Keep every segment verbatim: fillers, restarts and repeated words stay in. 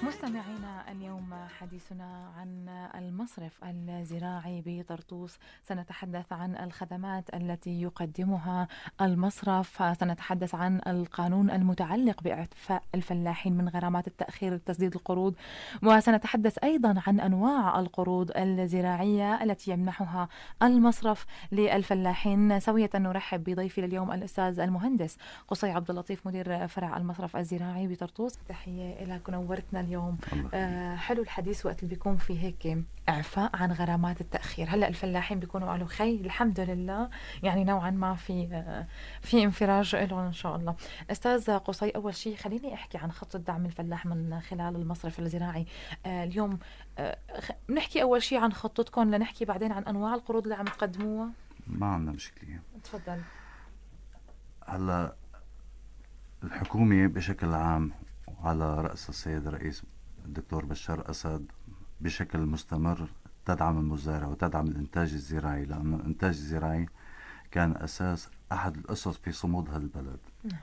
مستمعينا، اليوم حديثنا عن المصرف الزراعي بطرطوس. سنتحدث عن الخدمات التي يقدمها المصرف، سنتحدث عن القانون المتعلق بإعفاء الفلاحين من غرامات التأخير لتسديد القروض، وسنتحدث أيضا عن أنواع القروض الزراعية التي يمنحها المصرف للفلاحين. سوية نرحب بضيفي لليوم الأستاذ المهندس قصي عبد اللطيف، مدير فرع المصرف الزراعي بطرطوس. تحية لك، نورتنا اليوم. آه حلو الحديث وقت اللي بيكون في هيك إعفاء عن غرامات التأخير. هلأ الفلاحين بيكونوا قالوا خي الحمد لله، يعني نوعا ما في آه في انفراج لهم إن شاء الله. أستاذ قصي، أول شيء خليني أحكي عن خطة دعم الفلاح من خلال المصرف الزراعي. آه اليوم آه نحكي أول شيء عن خطتكم، لنحكي بعدين عن أنواع القروض اللي عم تقدموها. ما عندنا مشكلة. تفضل. هلا الحكومة بشكل عام وعلى رأس السيد الرئيس الدكتور بشار أسد بشكل مستمر تدعم المزارع وتدعم الإنتاج الزراعي، لأن الإنتاج الزراعي كان أساس أحد الأسس في صمود هذا البلد. نعم.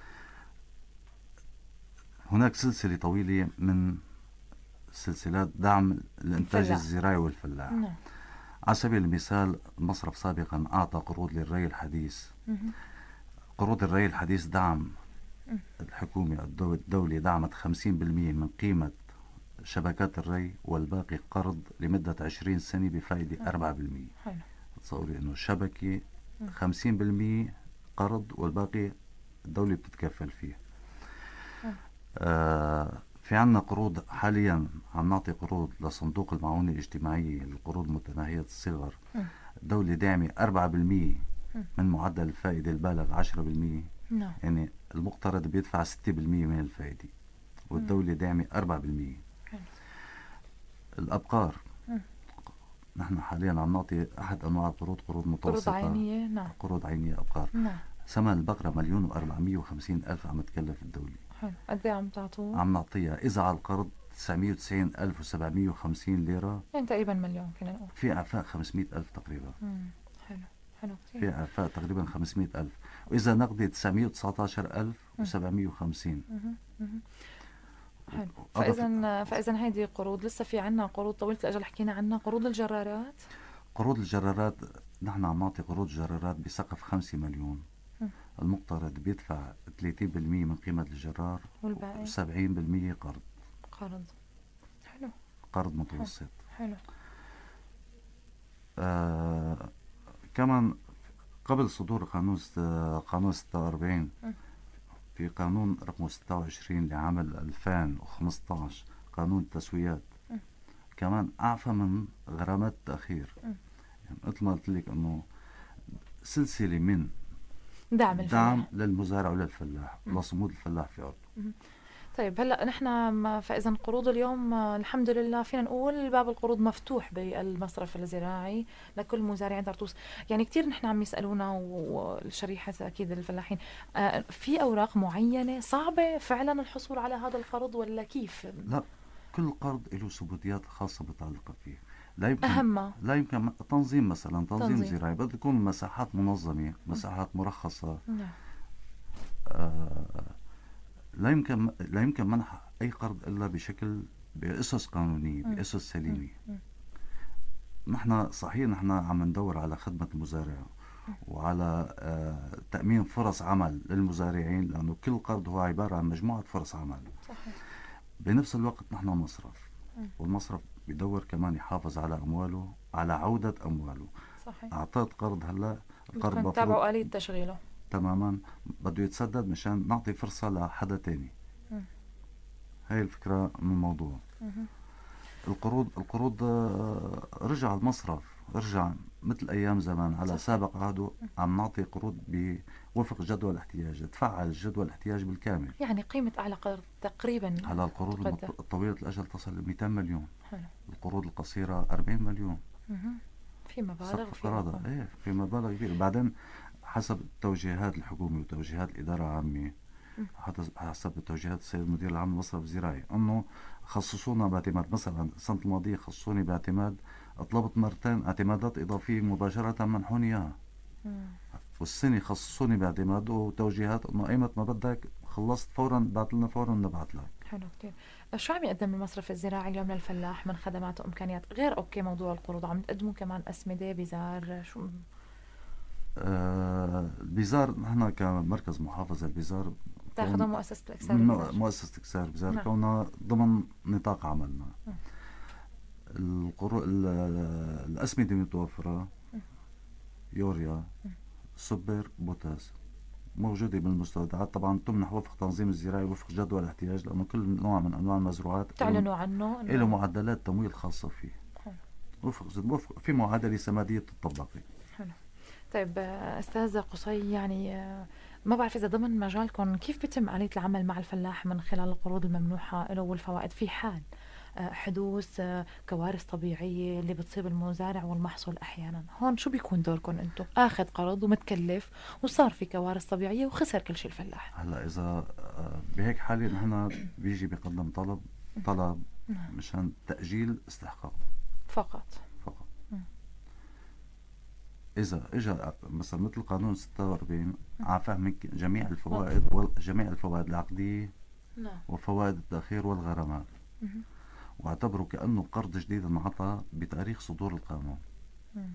هناك سلسلة طويلة من سلسلات دعم الإنتاج فلاح. الزراعي والفلاح. نعم. على سبيل المثال المصرف سابقا أعطى قروض للري الحديث. مهم. قروض الري الحديث دعم الحكومة الدولة دعمت خمسين بالمئة من قيمة شبكات الري، والباقي قرض لمدة عشرين سنة بفائدة أربعة بالمئة. حلو. تصوري إنه الشبكة خمسين بالمئة قرض والباقي الدولة بتتكفل فيه. آه في عنا قروض حاليا عم نعطي قروض لصندوق المعونة الاجتماعية، القروض متناهية الصغر. الدولة داعمة أربعة بالمئة من معدل الفائدة البالغ عشرة بالمئة. نعم. يعني المقترض بيدفع ستة بالمئة من الفائدة والدولة داعمة أربعة بالمئة. الأبقار، مم. نحن حاليا عم نعطي أحد أنواع القروض قروض متوسطة، قروض عينية. نعم. قروض عينية أبقار. نعم. ثمن البقرة مليون وأربعمية وخمسين ألف عم تكلف الدولة. حلو. قد ايه عم تعطوه؟ عم نعطيها إذا على القرض تسعمية وتسعين ألف وسبعمية وخمسين ليرة، يعني تقريبا مليون فينا نقول. في إعفاء خمسمية ألف تقريبا. مم. حلو. حلو كثير. في إعفاء تقريبا خمسمية ألف، وإذا نقدي تسعمية وتسعتاشر ألف وسبعمية وخمسين. حلو. فإذا فإذا هيدي قروض. لسه في عنا قروض طويلة الأجل حكينا عنها، قروض الجرارات. قروض الجرارات نحن عم نعطي قروض جرارات بسقف خمسة مليون. م. المقترض بيدفع ثلاثين بالمئة من قيمة الجرار والباقي وسبعين بالمئة قرض. قرض. حلو. قرض متوسط. حلو. آه كمان قبل صدور قانون ست... قانون ستة وأربعين، في قانون رقم ستة وعشرين لعام ألفين وخمسة عشر قانون التسويات م. كمان أعفى من غرامات التأخير. م. يعني مثل ما قلت لك إنه سلسلة من دعم الفلاح، دعم للمزارع وللفلاح ولصمود الفلاح في أرضه. طيب هلا نحن فإذا قروض اليوم الحمد لله فينا نقول باب القروض مفتوح بالمصرف الزراعي لكل مزارعين طرطوس. يعني كتير نحن عم يسألونا والشريحة أكيد الفلاحين، آه في أوراق معينة صعبة فعلا الحصول على هذا القرض ولا كيف؟ لا، كل قرض له ثبوتيات خاصة متعلقة فيه. لا يمكن أهمها لا يمكن تنظيم مثلا تنظيم, تنظيم. زراعي بده يكون مساحات منظمة، مساحات مرخصة. نعم. آه لا يمكن لا يمكن منح أي قرض إلا بشكل بأسس قانونية، بأسس سليمة. نحن صحيح نحن عم ندور على خدمة المزارع وعلى آه تأمين فرص عمل للمزارعين، لأنه كل قرض هو عبارة عن مجموعة فرص عمل. صحيح. بنفس الوقت نحن مصرف، والمصرف بدور كمان يحافظ على أمواله، على عودة أمواله. صحيح. أعطيت قرض هلا، القرض مفروض تابعوا آلية تشغيله تماما بده يتسدد مشان نعطي فرصة لحدا تاني. م. هاي الفكرة من الموضوع. م. القروض القروض رجع المصرف رجع مثل أيام زمان على صح. سابق عهده عم نعطي قروض بوفق جدول الاحتياج، تفعل جدول الاحتياج بالكامل. يعني قيمة أعلى قرض تقريبا على القروض الطويلة الأجل تصل ل مئتين مليون. حلو. القروض القصيرة أربعين مليون. م. في مبالغ في قراضة. ايه في مبالغ كبيرة. بعدين حسب توجيهات الحكومة وتوجيهات الإدارة العامة، حسب توجيهات السيد المدير العام للمصرف الزراعي، انه خصصونا باعتماد. مثلا السنة الماضية خصصوني باعتماد، طلبت مرتين اعتمادات إضافية مباشرة منحوني إياها. والسنة خصصوني باعتماد وتوجيهات انه ايمت ما بدك خلصت فورا بعت لنا فورا نبعت لك. حلو كتير. شو عم يقدم المصرف الزراعي اليوم للفلاح من خدمات وإمكانيات غير أوكي موضوع القروض؟ عم تقدموا كمان أسمدة، بزار، شو؟ آه، البيزار نحن كمركز محافظة البيزار تاخذوا كون مؤسسة الإكسار من بزار؟ مؤسسة إكسار بيزار نعم. كونها ضمن نطاق عملنا. م. القرو... ال- الأسمدة المتوفرة م. يوريا، م. سوبر، بوتاس، موجودة بالمستودعات. طبعا تمنح وفق تنظيم الزراعي وفق جدول الاحتياج، لأنه كل نوع من أنواع المزروعات تعلنوا عنه له إنه معدلات تمويل خاصة فيه. حلو. وفق, وفق في معادلة سمادية تطبقي. حلو. طيب آه، أستاذ قصي، يعني آه، ما بعرف إذا ضمن مجالكم كيف بيتم آلية العمل مع الفلاح من خلال القروض الممنوحة له والفوائد في حال آه، حدوث آه، كوارث طبيعية اللي بتصيب المزارع والمحصول أحيانا. هون شو بيكون دوركم أنتم؟ أخذ قرض ومتكلف وصار في كوارث طبيعية وخسر كل شيء الفلاح. هلا إذا آه، بهيك حالة نحن بيجي بيقدم طلب طلب نعم. مشان تأجيل استحقاق فقط. فقط. مم. إذا إجا مثلا مثل قانون ستة وأربعين عفاه من جميع الفوائد وجميع الفوائد العقدية نعم. وفوائد التأخير والغرامات، مهم. واعتبروا كأنه قرض جديد انعطى بتاريخ صدور القانون. مم.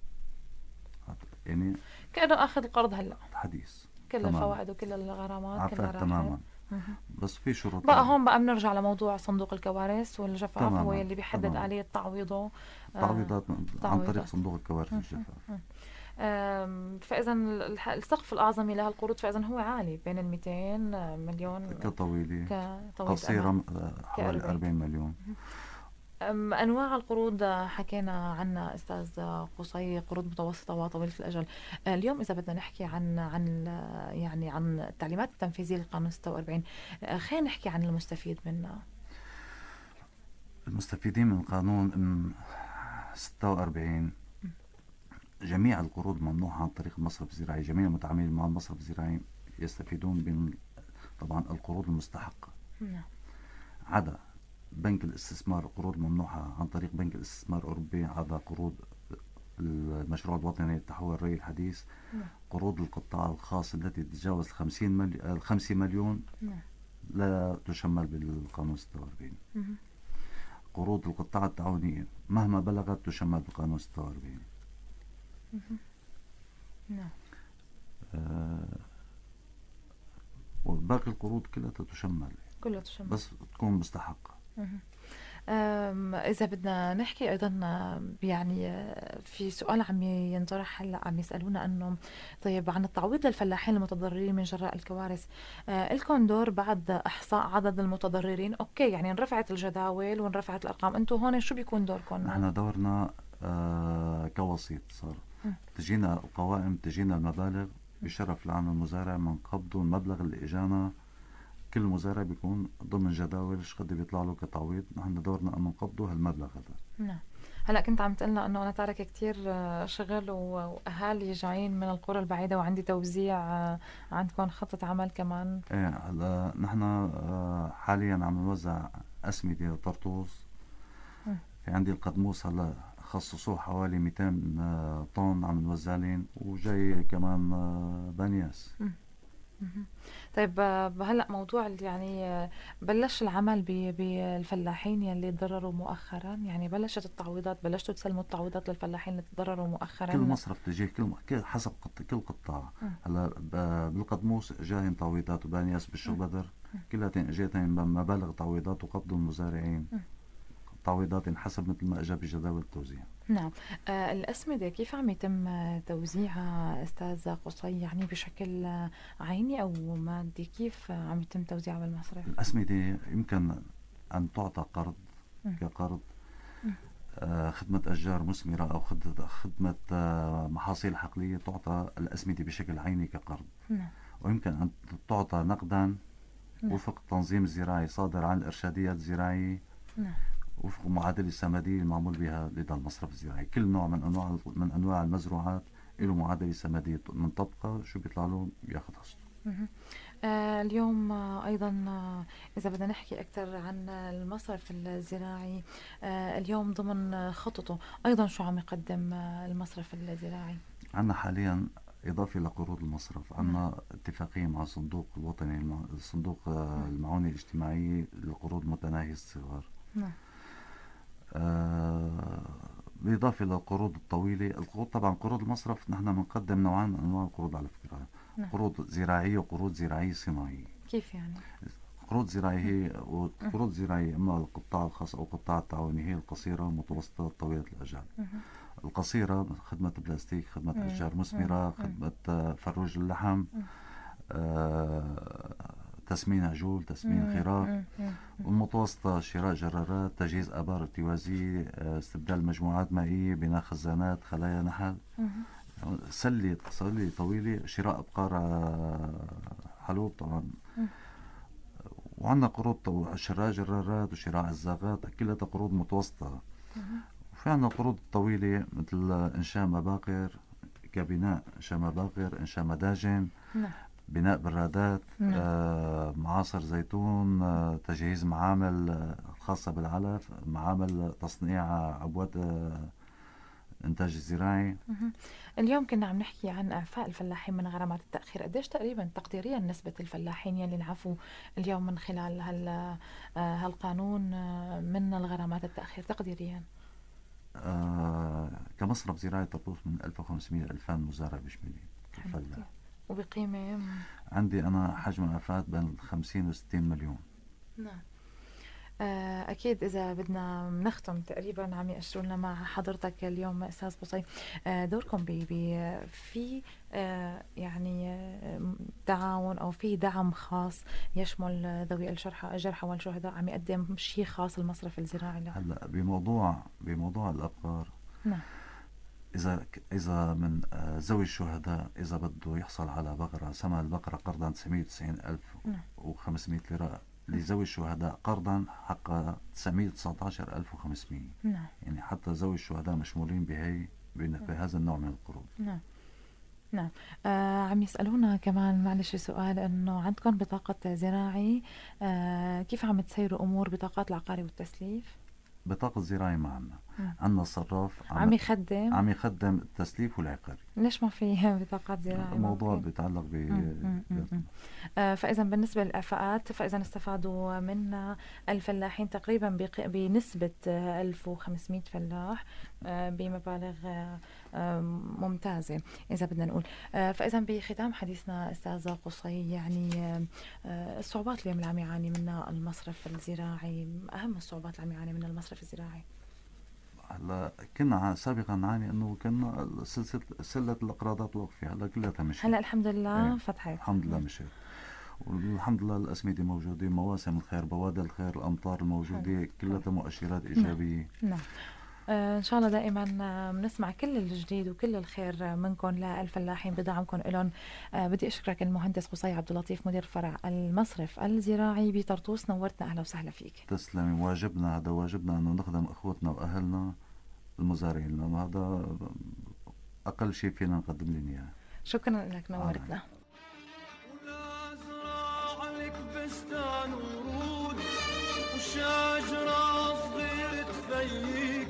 يعني كأنه أخذ القرض هلأ، حديث كل تماما. الفوائد وكل الغرامات كلها عفاه راحت. تماما. مهم. بس في شروط. بقى هون بقى بنرجع لموضوع صندوق الكوارث والجفاف، تماماً. هو اللي بيحدد تماماً. آلية تعويضه. تعويضات عن تعويضات. طريق صندوق الكوارث والجفاف. آم، فإذا الح- السقف الأعظمي لها القروض فإذا هو عالي بين ال مئتين مليون كطويلة كطويلة قصيرة أمد. آه، حوالي كأربعين. أربعين مليون. أم، أنواع القروض حكينا عنها أستاذ قصي، قروض متوسطة وطويلة الأجل. آه، اليوم إذا بدنا نحكي عن عن ال- يعني عن التعليمات التنفيذية للقانون ستة وأربعين، آه، خلينا نحكي عن المستفيد منها. المستفيدين من القانون ستة وأربعين جميع القروض ممنوحة عن طريق المصرف الزراعي. جميع المتعاملين مع المصرف الزراعي يستفيدون من طبعا القروض المستحقة، نعم. عدا بنك الاستثمار. قروض ممنوحة عن طريق بنك الاستثمار الأوروبي، عدا قروض المشروع الوطني للتحول الري الحديث. نعم. قروض القطاع الخاص التي تتجاوز خمسين ملي... خمسة مليون نعم. لا تشمل بالقانون ستة وأربعين. مهم. قروض القطاع التعاونية مهما بلغت تشمل بالقانون ستة وأربعين. مهم. نعم. آه وباقي القروض كلها تشمل، كلها تشمل بس تكون مستحقة. مهم. أم، إذا بدنا نحكي أيضا آم، يعني آه، في سؤال عم ينطرح هلا، عم يسألونا أنه طيب عن التعويض للفلاحين المتضررين من جراء الكوارث، آه، إلكم دور بعد إحصاء عدد المتضررين؟ أوكي، يعني انرفعت الجداول وانرفعت الأرقام، أنتم هون شو بيكون دوركم؟ نحن دورنا آه كوسيط صار. م. تجينا القوائم، تجينا المبالغ بشرف لعن المزارع، منقبضوا المبلغ اللي اجانا. كل مزارع بيكون ضمن جداول ايش قد بيطلع له كتعويض. نحن دورنا ان نقبضه هالمبلغ هذا. نعم. هلا كنت عم تقلنا انه انا تارك كتير آه، شغل و- واهالي جايين من القرى البعيده وعندي توزيع، آه، عندكم خطه عمل كمان؟ ايه هلا نحن آه حاليا عم نوزع اسمده طرطوس. م. في عندي القدموس هلا خصصوه حوالي مئتين آه طن عم نوزع لهم، وجاي كمان آه بانياس. م. مهم. طيب آه، هلا موضوع ال- يعني آه، بلش العمل ب- بالفلاحين يلي تضرروا مؤخرا، يعني بلشت التعويضات، بلشتوا تسلموا التعويضات للفلاحين اللي تضرروا مؤخرا؟ كل مصرف تجيه كل م... كل حسب قط... كل قطاع. م. هلا ب... بالقدموس جاهم تعويضات، وبانياس بالشيخ م. بدر م. كلها اجتهم مبالغ تعويضات وقبضوا المزارعين م. تعويضات حسب مثل ما اجى بجداول التوزيع. نعم. آه الأسمدة كيف عم يتم آه، توزيعها أستاذ قصي؟ يعني بشكل آه، عيني أو مادي؟ كيف آه، عم يتم توزيعها بالمصرف؟ الأسمدة يمكن أن تعطى قرض م. كقرض، م. آه خدمة أشجار مثمرة أو خد- خدمة آه محاصيل حقلية، تعطى الأسمدة بشكل عيني كقرض. نعم. ويمكن أن تعطى نقدا نعم. وفق التنظيم الزراعي صادر عن الإرشاديات الزراعية، نعم. وفق معادلة السمادية المعمول بها لدى المصرف الزراعي. كل نوع من أنواع من أنواع المزروعات له معادلة سمادية منطبقة، شو بيطلع له بياخذ حصته. مهم. آه اليوم آه أيضا آه إذا بدنا نحكي أكثر عن المصرف الزراعي، آه اليوم ضمن خططه أيضا شو عم يقدم آه المصرف الزراعي؟ عندنا حاليا إضافة لقروض المصرف عندنا اتفاقية مع الصندوق الوطني المع... صندوق آه، المعونة الاجتماعية للقروض متناهية الصغر. نعم. آه، بالإضافة للقروض الطويلة، القروض طبعا قروض المصرف نحن بنقدم نوعين من أنواع القروض على فكرة. نعم. قروض زراعية وقروض زراعية صناعية. كيف يعني؟ قروض زراعية هي وقروض زراعية إما القطاع الخاص أو القطاع التعاوني، هي القصيرة والمتوسطة طويلة الأجل. القصيرة خدمة بلاستيك، خدمة أشجار مثمرة، خدمة فروج اللحم، آه، تسمين عجول، تسمين خراف. والمتوسطة شراء جرارات، تجهيز آبار ارتوازية، آه، استبدال مجموعات مائية، بناء خزانات، خلايا نحل، سلة سلة طويلة، شراء أبقار آه، حلوب طبعا. وعندنا قروض شراء جرارات وشراء عزاغات، كلها قروض متوسطة. وفي عندنا قروض طويلة مثل إنشاء مباقر كبناء، إنشاء مباقر، إنشاء مداجن، نعم. بناء برادات، نعم. آه، معاصر زيتون، آه، تجهيز معامل آه، خاصة بالعلف، معامل تصنيع عبوات آه، إنتاج الزراعي. مهم. اليوم كنا عم نحكي عن إعفاء الفلاحين من غرامات التأخير، قديش تقريبا تقديريا نسبة الفلاحين يلي انعفوا اليوم من خلال هال آه، هالقانون آه، من الغرامات التأخير تقديريا؟ آه، كمصرف زراعي طرطوس من ألف وخمسمية ألفان مزارع بشملي الفلاح. وبقيمة؟ عندي أنا حجم العفات بين خمسين و ستين مليون. نعم. أكيد إذا بدنا نختم تقريبا عم يأشروا لنا مع حضرتك اليوم أستاذ قصي، دوركم بي بي في يعني تعاون أو في دعم خاص يشمل ذوي الجرحى الجرحى والشهداء، عم يقدم شيء خاص المصرف الزراعي له؟ هلا بموضوع بموضوع الأبقار، نعم. إذا إذا من ذوي الشهداء إذا بده يحصل على بقرة، سمى البقرة قرضا تسعمية وتسعين ألف وخمسمية ليرة، لذوي الشهداء قرضا حق تسعمية وتسعة عشر ألف وخمسمية. نعم. يعني حتى ذوي الشهداء مشمولين بهي بهذا النوع من القروض. نعم. نعم. آه عم يسألونا كمان معلش سؤال، انه عندكم بطاقة زراعي، آه كيف عم تسيروا امور بطاقات العقاري والتسليف؟ بطاقة زراعي ما عنا. عنا الصراف عم, عم يخدم عم يخدم التسليف والعقاري. ليش ما في بطاقات زراعي؟ الموضوع بيتعلق ب آه فإذا بالنسبة للإعفاءات، فإذا استفادوا منا الفلاحين تقريبا بق... بنسبة ألف وخمسمية فلاح آه بمبالغ آه ممتازة إذا بدنا نقول. آه فإذا بختام حديثنا أستاذ قصي، يعني آه الصعوبات اللي عم يعاني منها المصرف الزراعي، أهم الصعوبات اللي عم يعاني منها المصرف الزراعي. هلا كنا سابقا نعاني انه كنا سلسله سله الاقراضات واقفه، هلا كلها مشيت. هلا الحمد لله ايه. فتحت الحمد لله مشيت، والحمد لله الاسمده موجوده، مواسم الخير، بوادر الخير، الامطار الموجوده، كلها مؤشرات ايجابيه. نعم. آه ان شاء الله دائما بنسمع كل الجديد وكل الخير منكم للفلاحين بدعمكم لهم. آه بدي اشكرك المهندس قصي عبد اللطيف، مدير فرع المصرف الزراعي بطرطوس، نورتنا، اهلا وسهلا فيك. تسلمي، واجبنا هذا واجبنا انه نخدم اخوتنا واهلنا المزارعين، لانه هذا اقل شيء فينا نقدم لهم اياه. شكرا لك، نورتنا. آه. ولا ازرع لك بستان ورود وشجره صغيره تفيد